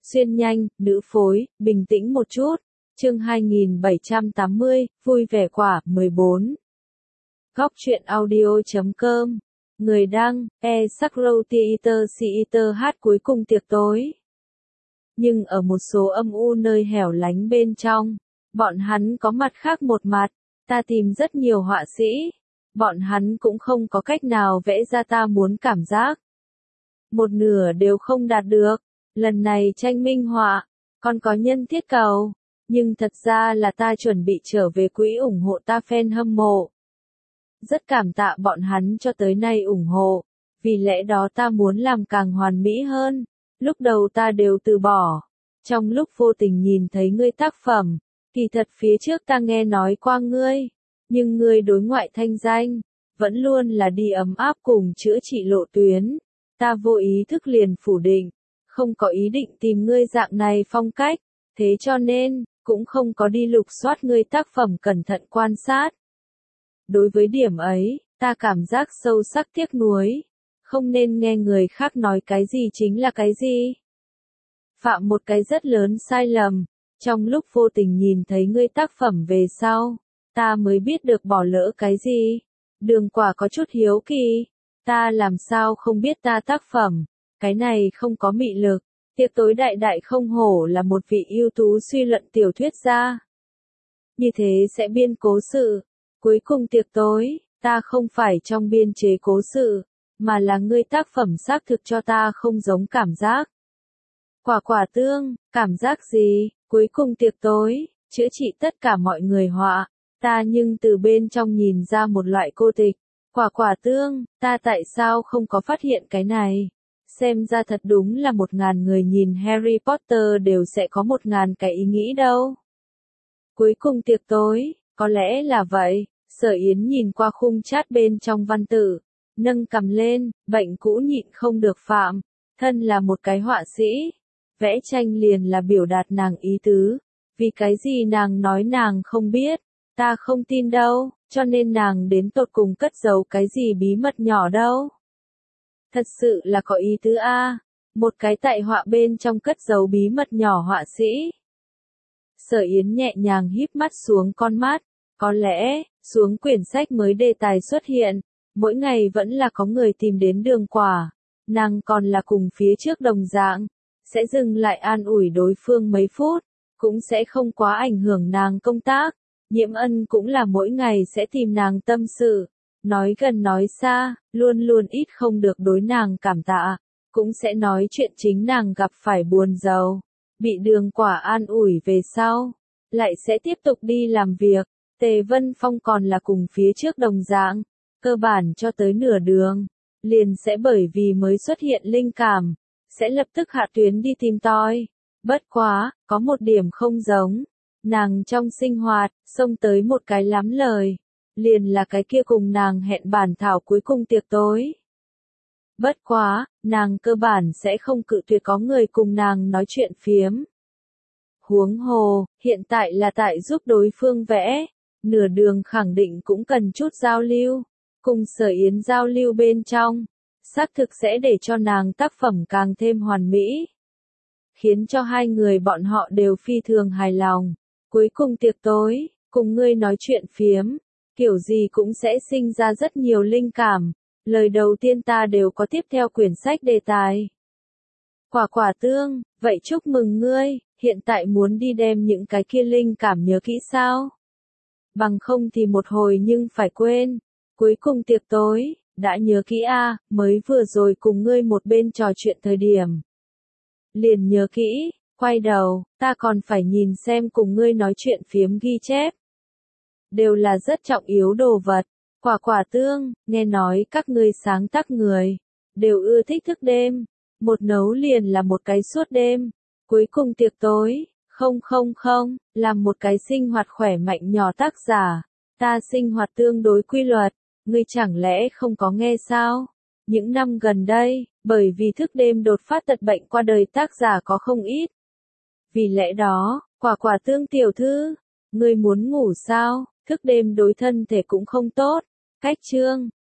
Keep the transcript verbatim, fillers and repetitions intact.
Xuyên nhanh, nữ phối, bình tĩnh một chút. Chương hai nghìn bảy trăm tám mươi, vui vẻ quả, mười bốn. Góc truyện audio chấm com. Người đăng, e Sakro Theater Theater hát cuối cùng tiệc tối. Nhưng ở một số âm u nơi hẻo lánh bên trong, bọn hắn có mặt khác một mặt. Ta tìm rất nhiều họa sĩ. Bọn hắn cũng không có cách nào vẽ ra ta muốn cảm giác. Một nửa đều không đạt được. Lần này tranh minh họa, còn có nhân thiết cầu. Nhưng thật ra là ta chuẩn bị trở về quỹ ủng hộ ta fan hâm mộ. Rất cảm tạ bọn hắn cho tới nay ủng hộ. Vì lẽ đó ta muốn làm càng hoàn mỹ hơn. Lúc đầu ta đều từ bỏ. Trong lúc vô tình nhìn thấy ngươi tác phẩm, kỳ thật phía trước ta nghe nói qua ngươi. Nhưng ngươi đối ngoại thanh danh, vẫn luôn là đi ấm áp cùng chữa trị lộ tuyến. Ta vô ý thức liền phủ định, không có ý định tìm ngươi dạng này phong cách, thế cho nên, cũng không có đi lục soát ngươi tác phẩm cẩn thận quan sát. Đối với điểm ấy, ta cảm giác sâu sắc tiếc nuối, không nên nghe người khác nói cái gì chính là cái gì. Phạm một cái rất lớn sai lầm, trong lúc vô tình nhìn thấy ngươi tác phẩm về sau, ta mới biết được bỏ lỡ cái gì. Đường Quả có chút hiếu kỳ, ta làm sao không biết ta tác phẩm, cái này không có mị lực. Tiệc tối đại đại không hổ là một vị ưu tú suy luận tiểu thuyết gia. Như thế sẽ biên cố sự. Cuối cùng tiệc tối, ta không phải trong biên chế cố sự, mà là ngươi tác phẩm xác thực cho ta không giống cảm giác. Quả quả tương, cảm giác gì? Cuối cùng tiệc tối, chữa trị tất cả mọi người họa, ta nhưng từ bên trong nhìn ra một loại cô tịch. Quả quả tương, ta tại sao không có phát hiện cái này? Xem ra thật đúng là một ngàn người nhìn Harry Potter đều sẽ có một ngàn cái ý nghĩ đâu. Cuối cùng tiệc tối, có lẽ là vậy. Sở Yến nhìn qua khung chat bên trong văn tự, nâng cằm lên, bệnh cũ nhịn không được phạm. Thân là một cái họa sĩ, vẽ tranh liền là biểu đạt nàng ý tứ. Vì cái gì nàng nói nàng không biết, ta không tin đâu, cho nên nàng đến tột cùng cất giấu cái gì bí mật nhỏ đâu. Thật sự là có ý tứ a, một cái tại họa bên trong cất giấu bí mật nhỏ họa sĩ. Sở Yến nhẹ nhàng híp mắt xuống con mắt, có lẽ, xuống quyển sách mới đề tài xuất hiện, mỗi ngày vẫn là có người tìm đến Đường Quả, nàng còn là cùng phía trước đồng dạng, sẽ dừng lại an ủi đối phương mấy phút, cũng sẽ không quá ảnh hưởng nàng công tác. Nhiễm Ân cũng là mỗi ngày sẽ tìm nàng tâm sự. Nói gần nói xa, luôn luôn ít không được đối nàng cảm tạ, cũng sẽ nói chuyện chính nàng gặp phải buồn giàu, bị Đường Quả an ủi về sau, lại sẽ tiếp tục đi làm việc. Tề Vân Phong còn là cùng phía trước đồng dạng, cơ bản cho tới nửa đường, liền sẽ bởi vì mới xuất hiện linh cảm, sẽ lập tức hạ tuyến đi tìm tòi. Bất quá, có một điểm không giống, nàng trong sinh hoạt, xông tới một cái lắm lời. Liền là cái kia cùng nàng hẹn bản thảo cuối cùng tiệc tối. Bất quá, nàng cơ bản sẽ không cự tuyệt có người cùng nàng nói chuyện phiếm. Huống hồ, hiện tại là tại giúp đối phương vẽ, nửa đường khẳng định cũng cần chút giao lưu, cùng Sở Yến giao lưu bên trong, xác thực sẽ để cho nàng tác phẩm càng thêm hoàn mỹ. Khiến cho hai người bọn họ đều phi thường hài lòng. Cuối cùng tiệc tối, cùng ngươi nói chuyện phiếm. Kiểu gì cũng sẽ sinh ra rất nhiều linh cảm. Lời đầu tiên ta đều có tiếp theo quyển sách đề tài. Quả quả tương, vậy chúc mừng ngươi, hiện tại muốn đi đem những cái kia linh cảm nhớ kỹ sao? Bằng không thì một hồi nhưng phải quên. Cuối cùng tiệc tối, đã nhớ kỹ a, mới vừa rồi cùng ngươi một bên trò chuyện thời điểm. Liền nhớ kỹ, quay đầu, ta còn phải nhìn xem cùng ngươi nói chuyện phiếm ghi chép. Đều là rất trọng yếu đồ vật. Quả quả tương, nghe nói các ngươi sáng tác người, đều ưa thích thức đêm. Một nấu liền là một cái suốt đêm. Cuối cùng tiệc tối, không không không, làm một cái sinh hoạt khỏe mạnh nhỏ tác giả. Ta sinh hoạt tương đối quy luật, ngươi chẳng lẽ không có nghe sao? Những năm gần đây, bởi vì thức đêm đột phát tật bệnh qua đời tác giả có không ít. Vì lẽ đó, quả quả tương tiểu thư, ngươi muốn ngủ sao? Thức đêm đối thân thể cũng không tốt. Cách chương,